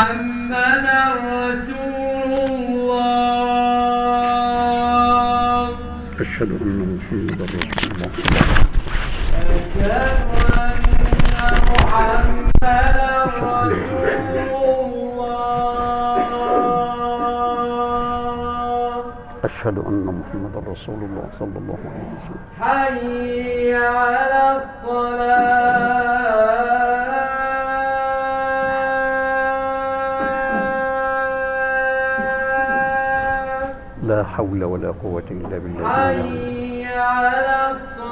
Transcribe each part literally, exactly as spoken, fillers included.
محمدا رسول الله. أشهد أن محمدا رسول الله. أشهد أن محمدا رسول الله. أشهد أن محمدا رسول الله صلى الله عليه وسلم. حي على الصلاة. لا حول ولا قوة إلا بالله. حي على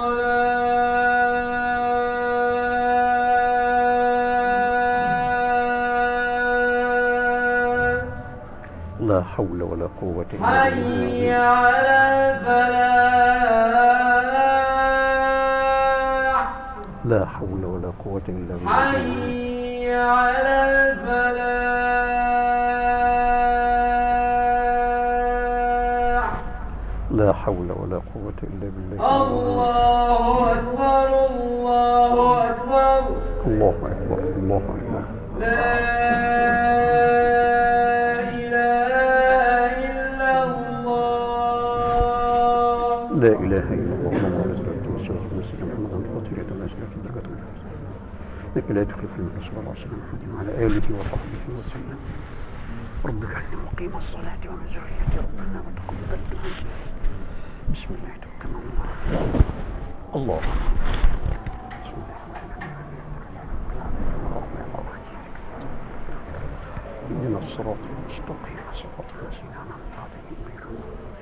الصلاة. لا حول ولا قوة إلا بالله. حي على الفلاح. لا حول ولا قوة إلا بالله. حي على الفلاح. لا حول ولا قوة إلا بالله. الله أكبر الله أكبر. الله أكبر الله أكبر. لا إله إلا الله. لا إله إلا الله اللهم لا إله إلا الله سيدنا محمد الفاتحة لا شريك له درجة لك لا تكلف المرسل صلى الله عليه وسلم وعلى آله وصحبه وسلم. رب اجعلني مقيم الصلاة ومن ذريتي ربنا وتقبل دعاء. بسم الله توكلنا على الله. الله بسم الله الرحمن الرحيم. اهدنا الصراط المستقيم صراط الذين أنعمت عليهم غير المغضوب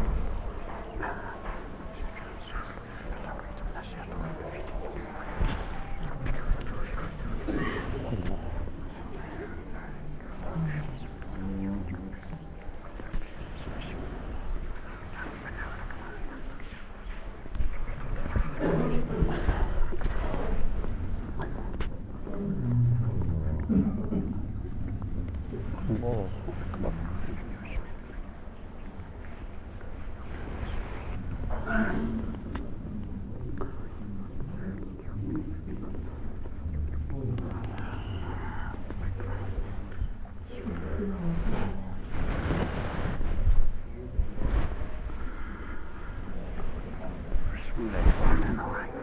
الله أكبر. بسم الله الرحمن الرحيم.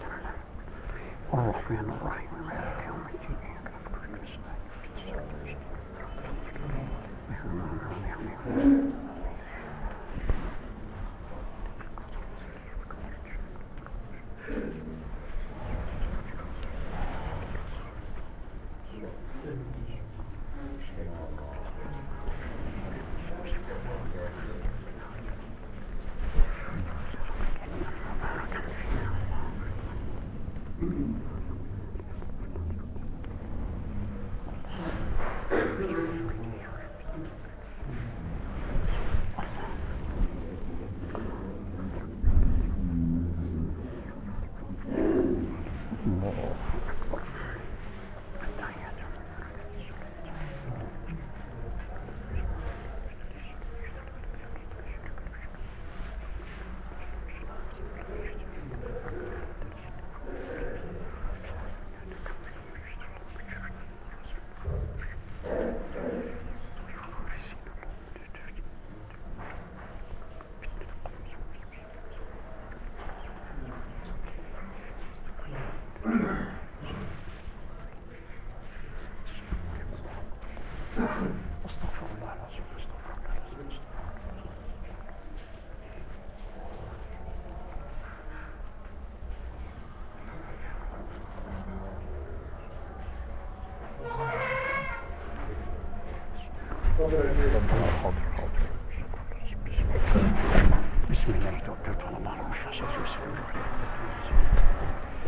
الرحمن الرحيم مالك يوم الدين. استغفر الله العظيم. استغفر الله العظيم. ربنا حاضر حاضر. بسم الله توكلت على الله ومش عصيت وسلم عليه.